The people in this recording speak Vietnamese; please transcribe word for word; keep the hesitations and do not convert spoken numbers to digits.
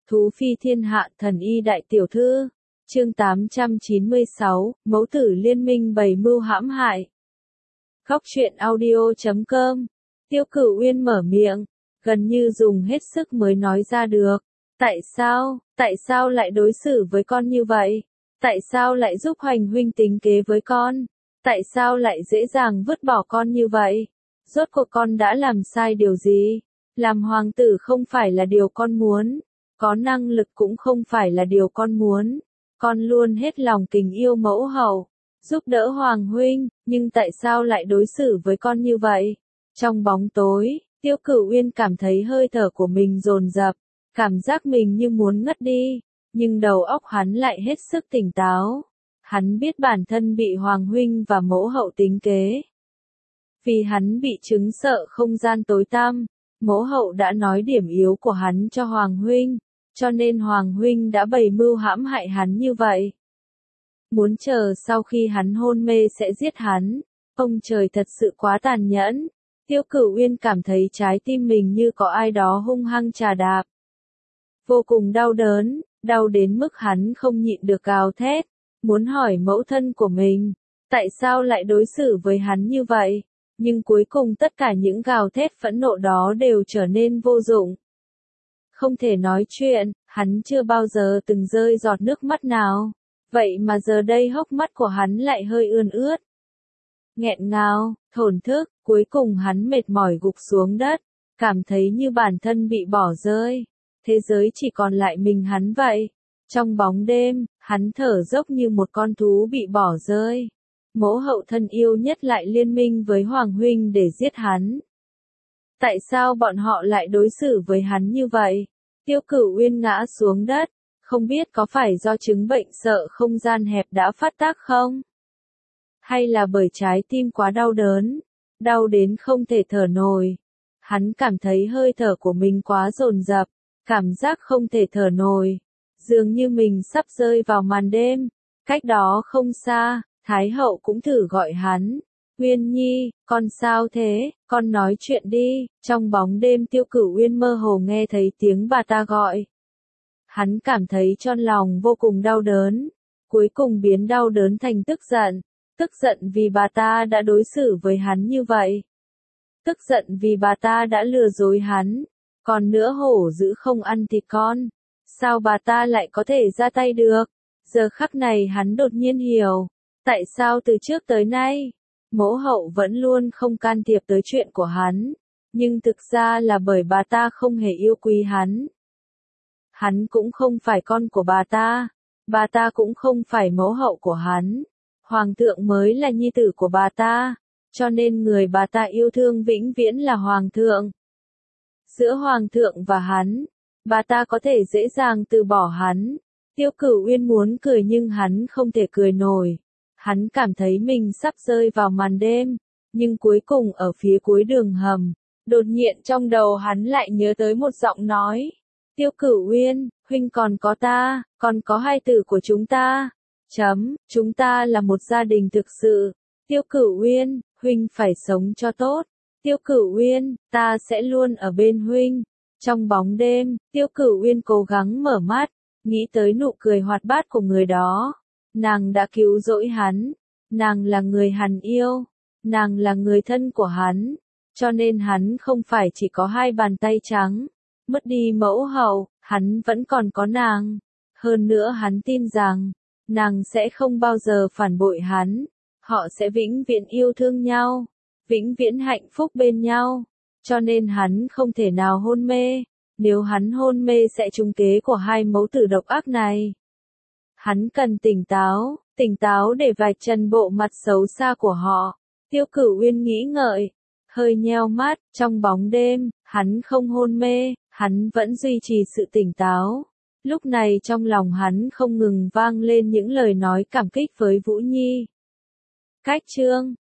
Thú phi thiên hạ thần y đại tiểu thư. Chương tám trăm chín mươi sáu, mẫu tử liên minh bày mưu hãm hại. Góc truyện audio chấm com. Tiêu Cửu Uyên mở miệng, gần như dùng hết sức mới nói ra được. Tại sao, tại sao lại đối xử với con như vậy? Tại sao lại giúp Hoành huynh tính kế với con? Tại sao lại dễ dàng vứt bỏ con như vậy? Rốt cuộc con đã làm sai điều gì? Làm hoàng tử không phải là điều con muốn, có năng lực cũng không phải là điều con muốn. Con luôn hết lòng tình yêu mẫu hậu, giúp đỡ Hoàng huynh, nhưng tại sao lại đối xử với con như vậy? Trong bóng tối, Tiêu Cửu Uyên cảm thấy hơi thở của mình dồn dập, cảm giác mình như muốn ngất đi, nhưng đầu óc hắn lại hết sức tỉnh táo. Hắn biết bản thân bị Hoàng huynh và mẫu hậu tính kế. Vì hắn bị chứng sợ không gian tối tăm, mẫu hậu đã nói điểm yếu của hắn cho Hoàng huynh, cho nên Hoàng huynh đã bày mưu hãm hại hắn như vậy. Muốn chờ sau khi hắn hôn mê sẽ giết hắn, ông trời thật sự quá tàn nhẫn. Tiêu Cửu Uyên cảm thấy trái tim mình như có ai đó hung hăng chà đạp. Vô cùng đau đớn, đau đến mức hắn không nhịn được gào thét, muốn hỏi mẫu thân của mình, tại sao lại đối xử với hắn như vậy, nhưng cuối cùng tất cả những gào thét phẫn nộ đó đều trở nên vô dụng. Không thể nói chuyện, hắn chưa bao giờ từng rơi giọt nước mắt nào, vậy mà giờ đây hốc mắt của hắn lại hơi ươn ướt. Nghẹn ngào, thổn thức, cuối cùng hắn mệt mỏi gục xuống đất, cảm thấy như bản thân bị bỏ rơi, thế giới chỉ còn lại mình hắn vậy. Trong bóng đêm, hắn thở dốc như một con thú bị bỏ rơi. Mẫu hậu thân yêu nhất lại liên minh với Hoàng huynh để giết hắn. Tại sao bọn họ lại đối xử với hắn như vậy? Tiêu Cửu Uyên ngã xuống đất, không biết có phải do chứng bệnh sợ không gian hẹp đã phát tác không? Hay là bởi trái tim quá đau đớn, đau đến không thể thở nổi. Hắn cảm thấy hơi thở của mình quá dồn dập, cảm giác không thể thở nổi, dường như mình sắp rơi vào màn đêm. Cách đó không xa, Thái hậu cũng thử gọi hắn. Uyên Nhi, con sao thế, con nói chuyện đi. Trong bóng đêm Tiêu Cửu Uyên mơ hồ nghe thấy tiếng bà ta gọi. Hắn cảm thấy trong lòng vô cùng đau đớn, cuối cùng biến đau đớn thành tức giận. Tức giận vì bà ta đã đối xử với hắn như vậy. Tức giận vì bà ta đã lừa dối hắn. Còn nữa hổ dữ không ăn thịt con. Sao bà ta lại có thể ra tay được? Giờ khắc này hắn đột nhiên hiểu. Tại sao từ trước tới nay, mẫu hậu vẫn luôn không can thiệp tới chuyện của hắn. Nhưng thực ra là bởi bà ta không hề yêu quý hắn. Hắn cũng không phải con của bà ta. Bà ta cũng không phải mẫu hậu của hắn. Hoàng thượng mới là nhi tử của bà ta. Cho nên người bà ta yêu thương vĩnh viễn là hoàng thượng. Giữa hoàng thượng và hắn, bà ta có thể dễ dàng từ bỏ hắn. Tiêu Cửu Uyên muốn cười nhưng hắn không thể cười nổi. Hắn cảm thấy mình sắp rơi vào màn đêm, nhưng cuối cùng ở phía cuối đường hầm, đột nhiên trong đầu hắn lại nhớ tới một giọng nói. Tiêu Cửu Uyên, huynh còn có ta, còn có hai tử của chúng ta. Chấm, chúng ta là một gia đình thực sự. Tiêu Cửu Uyên, huynh phải sống cho tốt. Tiêu Cửu Uyên, ta sẽ luôn ở bên huynh. Trong bóng đêm, Tiêu Cửu Uyên cố gắng mở mắt, nghĩ tới nụ cười hoạt bát của người đó. Nàng đã cứu rỗi hắn, nàng là người hắn yêu, nàng là người thân của hắn, cho nên hắn không phải chỉ có hai bàn tay trắng. Mất đi mẫu hậu, hắn vẫn còn có nàng. Hơn nữa hắn tin rằng, nàng sẽ không bao giờ phản bội hắn. Họ sẽ vĩnh viễn yêu thương nhau, vĩnh viễn hạnh phúc bên nhau. Cho nên hắn không thể nào hôn mê. Nếu hắn hôn mê sẽ trúng kế của hai mẫu tử độc ác này. Hắn cần tỉnh táo, tỉnh táo để vạch trần bộ mặt xấu xa của họ. Tiêu Cửu Uyên nghĩ ngợi, hơi nheo mắt, trong bóng đêm, hắn không hôn mê, hắn vẫn duy trì sự tỉnh táo. Lúc này trong lòng hắn không ngừng vang lên những lời nói cảm kích với Vũ Nhi. Cách chương